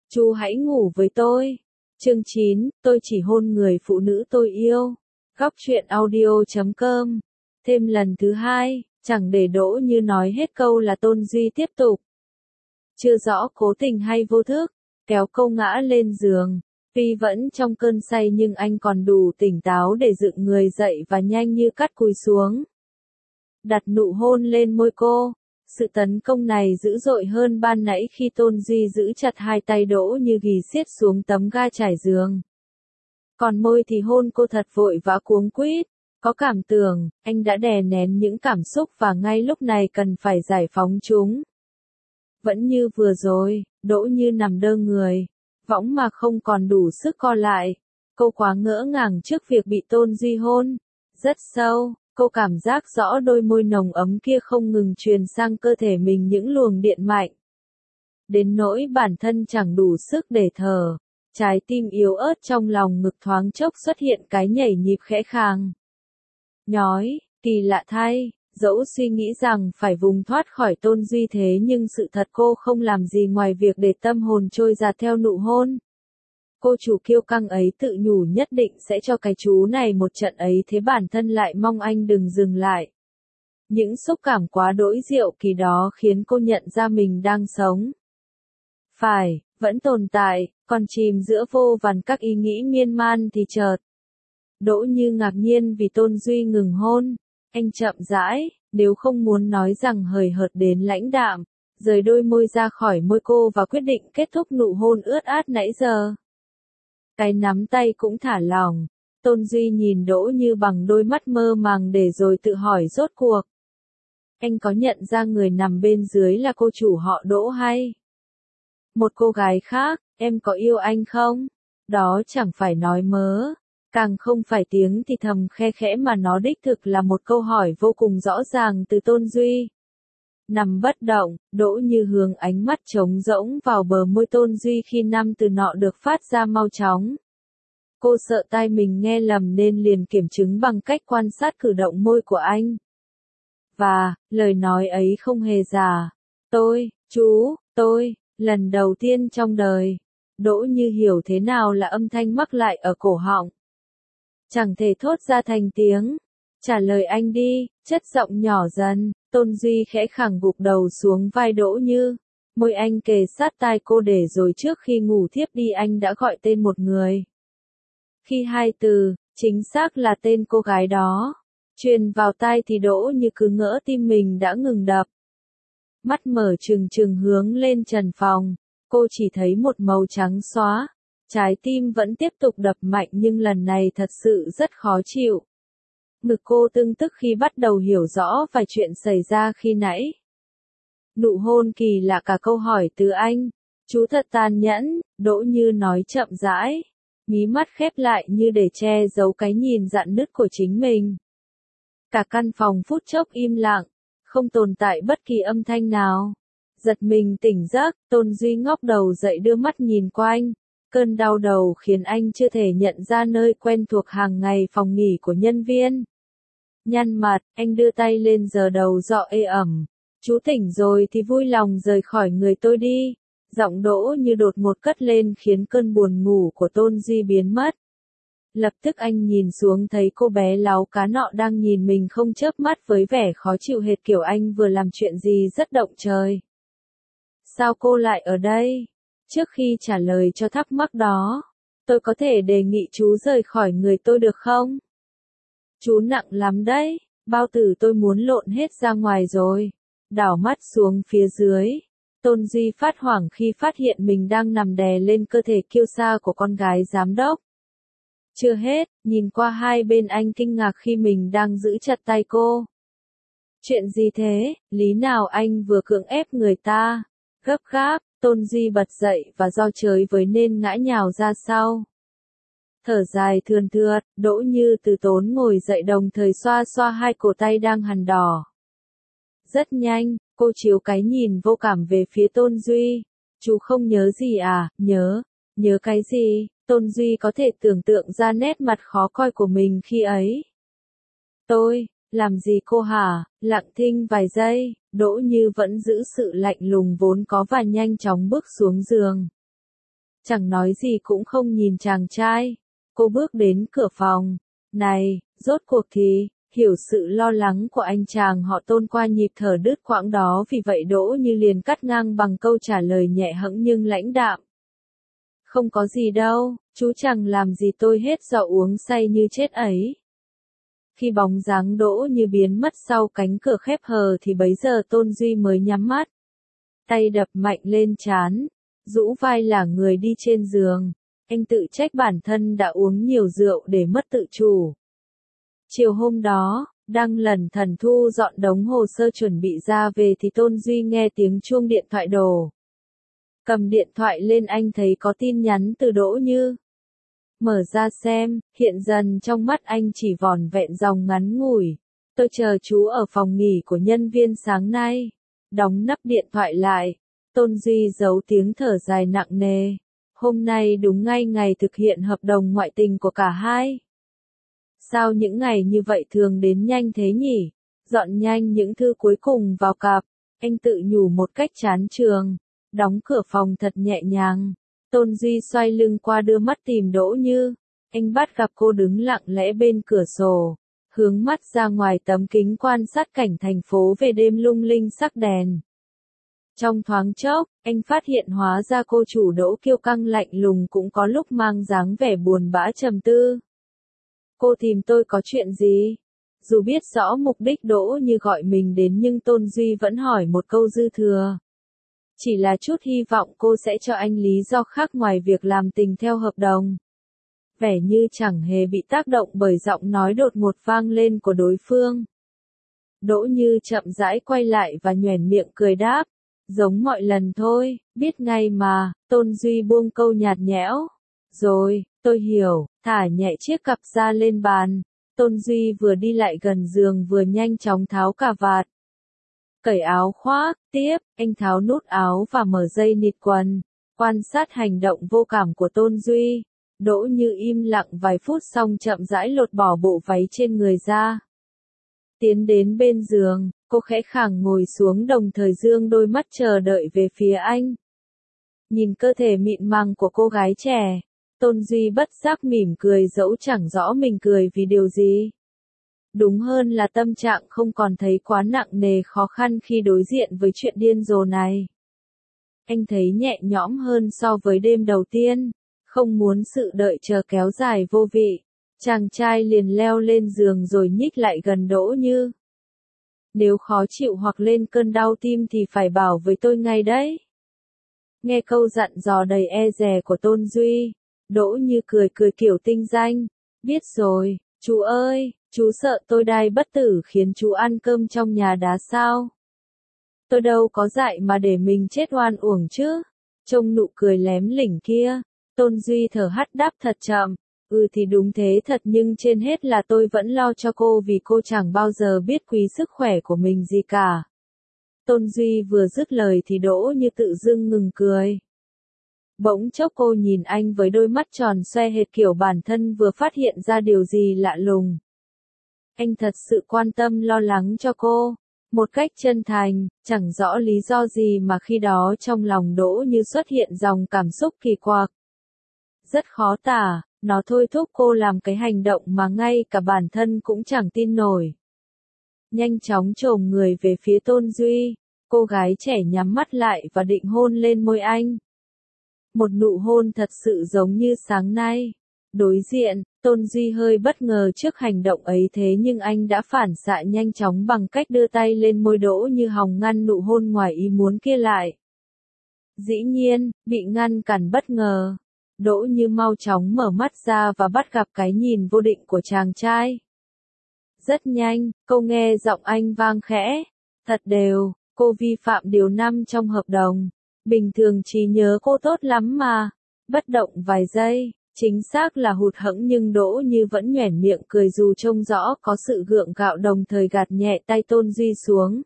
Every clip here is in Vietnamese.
Chú hãy ngủ với tôi. Chương 9, tôi chỉ hôn người phụ nữ tôi yêu. Góc truyện audio.com. Thêm lần thứ hai, chẳng để Đỗ Như nói hết câu là Tôn Duy tiếp tục. Chưa rõ cố tình hay vô thức, kéo cô ngã lên giường. Tuy vẫn trong cơn say nhưng anh còn đủ tỉnh táo để dựng người dậy và nhanh như cắt cúi xuống. Đặt nụ hôn lên môi cô. Sự tấn công này dữ dội hơn ban nãy khi Tôn Duy giữ chặt hai tay Đỗ Như ghì siết xuống tấm ga trải giường. Còn môi thì hôn cô thật vội vã cuống quýt. Có cảm tưởng, anh đã đè nén những cảm xúc và ngay lúc này cần phải giải phóng chúng. Vẫn như vừa rồi, Đỗ Như nằm đơ người, võng mà không còn đủ sức co lại. Cô quá ngỡ ngàng trước việc bị Tôn Duy hôn. Rất sâu, cô cảm giác rõ đôi môi nồng ấm kia không ngừng truyền sang cơ thể mình những luồng điện mạnh. Đến nỗi bản thân chẳng đủ sức để thở. Trái tim yếu ớt trong lòng ngực thoáng chốc xuất hiện cái nhảy nhịp khẽ khàng. Nhói, kỳ lạ thay, dẫu suy nghĩ rằng phải vùng thoát khỏi Tôn Duy thế nhưng sự thật cô không làm gì ngoài việc để tâm hồn trôi dạt theo nụ hôn. Cô chủ kiêu căng ấy tự nhủ nhất định sẽ cho cái chú này một trận ấy thế bản thân lại mong anh đừng dừng lại. Những xúc cảm quá đỗi diệu kỳ đó khiến cô nhận ra mình đang sống. Phải, vẫn tồn tại, còn chìm giữa vô vàn các ý nghĩ miên man thì chợt. Đỗ Như ngạc nhiên vì Tôn Duy ngừng hôn. Anh chậm rãi, nếu không muốn nói rằng hời hợt đến lãnh đạm, rời đôi môi ra khỏi môi cô và quyết định kết thúc nụ hôn ướt át nãy giờ. Cái nắm tay cũng thả lỏng. Tôn Duy nhìn Đỗ Như bằng đôi mắt mơ màng để rồi tự hỏi rốt cuộc. Anh có nhận ra người nằm bên dưới là cô chủ họ Đỗ hay? Một cô gái khác, em có yêu anh không? Đó chẳng phải nói mớ. Càng không phải tiếng thì thầm khe khẽ mà nó đích thực là một câu hỏi vô cùng rõ ràng từ Tôn Duy. Nằm bất động, Đỗ Như hướng ánh mắt trống rỗng vào bờ môi Tôn Duy khi năm từ nọ được phát ra mau chóng. Cô sợ tai mình nghe lầm nên liền kiểm chứng bằng cách quan sát cử động môi của anh. Và, lời nói ấy không hề giả. Tôi, lần đầu tiên trong đời. Đỗ Như hiểu thế nào là âm thanh mắc lại ở cổ họng. Chẳng thể thốt ra thành tiếng. Trả lời anh đi, chất giọng nhỏ dần. Tôn Duy khẽ khàng gục đầu xuống vai Đỗ Như. Môi anh kề sát tai cô để rồi trước khi ngủ thiếp đi anh đã gọi tên một người. Khi hai từ, chính xác là tên cô gái đó, truyền vào tai thì Đỗ Như cứ ngỡ tim mình đã ngừng đập. Mắt mở trừng trừng hướng lên trần phòng, cô chỉ thấy một màu trắng xóa. Trái tim vẫn tiếp tục đập mạnh nhưng lần này thật sự rất khó chịu. Ngực cô tưng tức khi bắt đầu hiểu rõ vài chuyện xảy ra khi nãy. Nụ hôn kỳ lạ cả câu hỏi từ anh. Chú thật tàn nhẫn, Đỗ Như nói chậm rãi. Mí mắt khép lại như để che giấu cái nhìn rạn nứt của chính mình. Cả căn phòng phút chốc im lặng, không tồn tại bất kỳ âm thanh nào. Giật mình tỉnh giấc, Tôn Duy ngóc đầu dậy đưa mắt nhìn quanh. Cơn đau đầu khiến anh chưa thể nhận ra nơi quen thuộc hàng ngày phòng nghỉ của nhân viên. Nhăn mặt, anh đưa tay lên giờ đầu dọ ê ẩm. Chú tỉnh rồi thì vui lòng rời khỏi người tôi đi. Giọng Đỗ Như đột ngột cất lên khiến cơn buồn ngủ của Tôn Duy biến mất. Lập tức anh nhìn xuống thấy cô bé láu cá nọ đang nhìn mình không chớp mắt với vẻ khó chịu hệt kiểu anh vừa làm chuyện gì rất động trời. Sao cô lại ở đây? Trước khi trả lời cho thắc mắc đó, tôi có thể đề nghị chú rời khỏi người tôi được không? Chú nặng lắm đấy, bao tử tôi muốn lộn hết ra ngoài rồi. Đảo mắt xuống phía dưới. Tôn Duy phát hoảng khi phát hiện mình đang nằm đè lên cơ thể kiêu sa của con gái giám đốc. Chưa hết, nhìn qua hai bên anh kinh ngạc khi mình đang giữ chặt tay cô. Chuyện gì thế, lý nào anh vừa cưỡng ép người ta? Gấp gáp, Tôn Duy bật dậy và do chới với nên ngã nhào ra sau. Thở dài thườn thượt, Đỗ Như từ tốn ngồi dậy đồng thời xoa xoa hai cổ tay đang hằn đỏ. Rất nhanh, cô chiếu cái nhìn vô cảm về phía Tôn Duy. Chú không nhớ gì à? Nhớ cái gì? Tôn Duy có thể tưởng tượng ra nét mặt khó coi của mình khi ấy. Tôi, làm gì cô hả? Lặng thinh vài giây, Đỗ Như vẫn giữ sự lạnh lùng vốn có và nhanh chóng bước xuống giường. chẳng nói gì cũng không nhìn chàng trai. Cô bước đến cửa phòng. Này, rốt cuộc thì, hiểu sự lo lắng của anh chàng họ Tôn qua nhịp thở đứt quãng đó, vì vậy Đỗ Như liền cắt ngang bằng câu trả lời nhẹ hẫng nhưng lãnh đạm. Không có gì đâu, chú chẳng làm gì tôi hết do uống say như chết ấy. Khi bóng dáng Đỗ Như biến mất sau cánh cửa khép hờ thì bấy giờ Tôn Duy mới nhắm mắt. Tay đập mạnh lên trán, rũ vai là người đi trên giường. Anh tự trách bản thân đã uống nhiều rượu để mất tự chủ. Chiều hôm đó, đang lẩn thẩn thu dọn đống hồ sơ chuẩn bị ra về thì Tôn Duy nghe tiếng chuông điện thoại đổ. Cầm điện thoại lên anh thấy có tin nhắn từ Đỗ Như. Mở ra xem, hiện dần trong mắt anh chỉ vỏn vẹn dòng ngắn ngủi. Tôi chờ chú ở phòng nghỉ của nhân viên sáng nay. Đóng nắp điện thoại lại. Tôn Duy giấu tiếng thở dài nặng nề. Hôm nay đúng ngay ngày thực hiện hợp đồng ngoại tình của cả hai. Sao những ngày như vậy thường đến nhanh thế nhỉ? Dọn nhanh những thư cuối cùng vào cặp. Anh tự nhủ một cách chán chường. Đóng cửa phòng thật nhẹ nhàng. Tôn Duy xoay lưng qua đưa mắt tìm Đỗ Như. Anh bắt gặp cô đứng lặng lẽ bên cửa sổ. Hướng mắt ra ngoài tấm kính quan sát cảnh thành phố về đêm lung linh sắc đèn. Trong thoáng chốc, anh phát hiện hóa ra cô chủ Đỗ kiêu căng lạnh lùng cũng có lúc mang dáng vẻ buồn bã trầm tư. Cô tìm tôi có chuyện gì? Dù biết rõ mục đích Đỗ Như gọi mình đến nhưng Tôn Duy vẫn hỏi một câu dư thừa. Chỉ là chút hy vọng cô sẽ cho anh lý do khác ngoài việc làm tình theo hợp đồng. Vẻ như chẳng hề bị tác động bởi giọng nói đột ngột vang lên của đối phương. Đỗ Như chậm rãi quay lại và nhoẻn miệng cười đáp. Giống mọi lần thôi, biết ngay mà. Tôn Duy buông câu nhạt nhẽo. Rồi, tôi hiểu, thả nhẹ chiếc cặp ra lên bàn. Tôn Duy vừa đi lại gần giường vừa nhanh chóng tháo cà vạt. Cởi áo khoác, tiếp, anh tháo nút áo và mở dây nịt quần. Quan sát hành động vô cảm của Tôn Duy. Đỗ Như im lặng vài phút xong chậm rãi lột bỏ bộ váy trên người ra. Tiến đến bên giường, cô khẽ khàng ngồi xuống đồng thời dương đôi mắt chờ đợi về phía anh. Nhìn cơ thể mịn màng của cô gái trẻ, Tôn Duy bất giác mỉm cười dẫu chẳng rõ mình cười vì điều gì. Đúng hơn là tâm trạng không còn thấy quá nặng nề khó khăn khi đối diện với chuyện điên rồ này. Anh thấy nhẹ nhõm hơn so với đêm đầu tiên, không muốn sự đợi chờ kéo dài vô vị. Chàng trai liền leo lên giường rồi nhích lại gần Đỗ Như. Nếu khó chịu hoặc lên cơn đau tim thì phải bảo với tôi ngay đấy. Nghe câu dặn dò đầy e dè của Tôn Duy, Đỗ Như cười cười kiểu tinh danh. Biết rồi, chú ơi, chú sợ tôi đai bất tử khiến chú ăn cơm trong nhà đá sao? Tôi đâu có dạy mà để mình chết oan uổng chứ. Trông nụ cười lém lỉnh kia, Tôn Duy thở hắt đáp thật chậm. Thì đúng thế thật nhưng trên hết là tôi vẫn lo cho cô vì cô chẳng bao giờ biết quý sức khỏe của mình gì cả. Tôn Duy vừa dứt lời thì Đỗ Như tự dưng ngừng cười. Bỗng chốc cô nhìn anh với đôi mắt tròn xoe hệt kiểu bản thân vừa phát hiện ra điều gì lạ lùng. Anh thật sự quan tâm lo lắng cho cô. Một cách chân thành, chẳng rõ lý do gì mà khi đó trong lòng Đỗ Như xuất hiện dòng cảm xúc kỳ quặc. Rất khó tả. Nó thôi thúc cô làm cái hành động mà ngay cả bản thân cũng chẳng tin nổi. Nhanh chóng chồm người về phía Tôn Duy, cô gái trẻ nhắm mắt lại và định hôn lên môi anh. Một nụ hôn thật sự giống như sáng nay. Đối diện, Tôn Duy hơi bất ngờ trước hành động ấy thế nhưng anh đã phản xạ nhanh chóng bằng cách đưa tay lên môi Đỗ Như hòng ngăn nụ hôn ngoài ý muốn kia lại. Dĩ nhiên, bị ngăn cản bất ngờ. Đỗ Như mau chóng mở mắt ra và bắt gặp cái nhìn vô định của chàng trai. Rất nhanh, cô nghe giọng anh vang khẽ. Thật đều, cô vi phạm điều 5 trong hợp đồng. Bình thường trí nhớ cô tốt lắm mà. Bất động vài giây, chính xác là hụt hẫng nhưng Đỗ Như vẫn nhoẻn miệng cười dù trông rõ có sự gượng gạo đồng thời gạt nhẹ tay Tôn Duy xuống.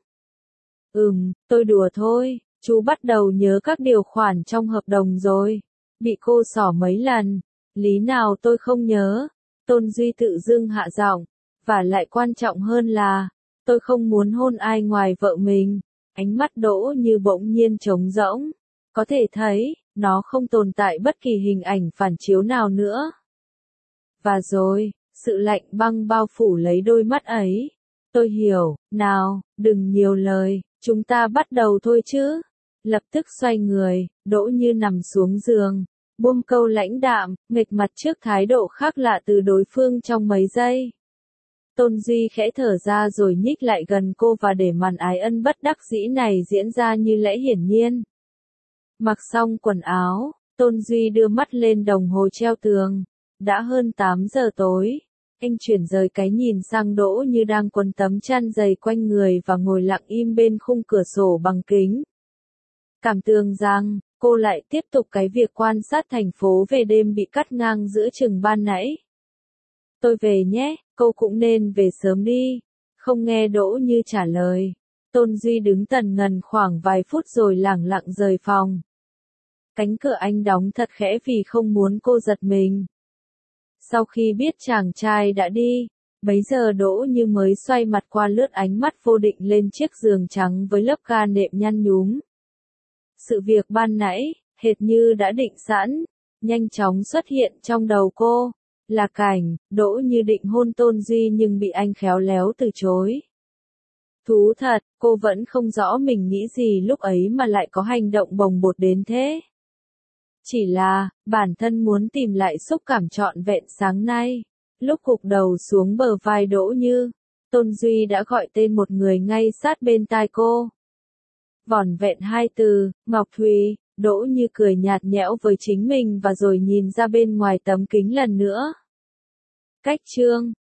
Tôi đùa thôi, chú bắt đầu nhớ các điều khoản trong hợp đồng rồi. Bị cô xỏ mấy lần, lý nào tôi không nhớ. Tôn Duy tự dưng hạ giọng, và lại quan trọng hơn là, tôi không muốn hôn ai ngoài vợ mình. Ánh mắt Đỗ Như bỗng nhiên trống rỗng. Có thể thấy, nó không tồn tại bất kỳ hình ảnh phản chiếu nào nữa. Và rồi, sự lạnh băng bao phủ lấy đôi mắt ấy. Tôi hiểu, nào, đừng nhiều lời, chúng ta bắt đầu thôi chứ. Lập tức xoay người, Đỗ Như nằm xuống giường, buông câu lãnh đạm, nghịch mặt trước thái độ khác lạ từ đối phương trong mấy giây. Tôn Duy khẽ thở ra rồi nhích lại gần cô và để màn ái ân bất đắc dĩ này diễn ra như lẽ hiển nhiên. Mặc xong quần áo, Tôn Duy đưa mắt lên đồng hồ treo tường. Đã hơn 8 giờ tối. Anh chuyển rời cái nhìn sang Đỗ Như đang quấn tấm chăn dày quanh người và ngồi lặng im bên khung cửa sổ bằng kính. Cảm tưởng rằng, cô lại tiếp tục cái việc quan sát thành phố về đêm bị cắt ngang giữa chừng ban nãy. Tôi về nhé, cô cũng nên về sớm đi. Không nghe Đỗ Như trả lời. Tôn Duy đứng tần ngần khoảng vài phút rồi lẳng lặng rời phòng. Cánh cửa anh đóng thật khẽ vì không muốn cô giật mình. Sau khi biết chàng trai đã đi, bấy giờ Đỗ Như mới xoay mặt qua lướt ánh mắt vô định lên chiếc giường trắng với lớp ga nệm nhăn nhúm. Sự việc ban nãy, hệt như đã định sẵn, nhanh chóng xuất hiện trong đầu cô. Là cảnh, Đỗ Như định hôn Tôn Duy nhưng bị anh khéo léo từ chối. Thú thật, cô vẫn không rõ mình nghĩ gì lúc ấy mà lại có hành động bồng bột đến thế. Chỉ là, bản thân muốn tìm lại xúc cảm trọn vẹn sáng nay. Lúc gục đầu xuống bờ vai Đỗ Như, Tôn Duy đã gọi tên một người ngay sát bên tai cô. Vỏn vẹn 2 từ, Ngọc Thùy. Đỗ Như cười nhạt nhẽo với chính mình và rồi nhìn ra bên ngoài tấm kính lần nữa. Cách chương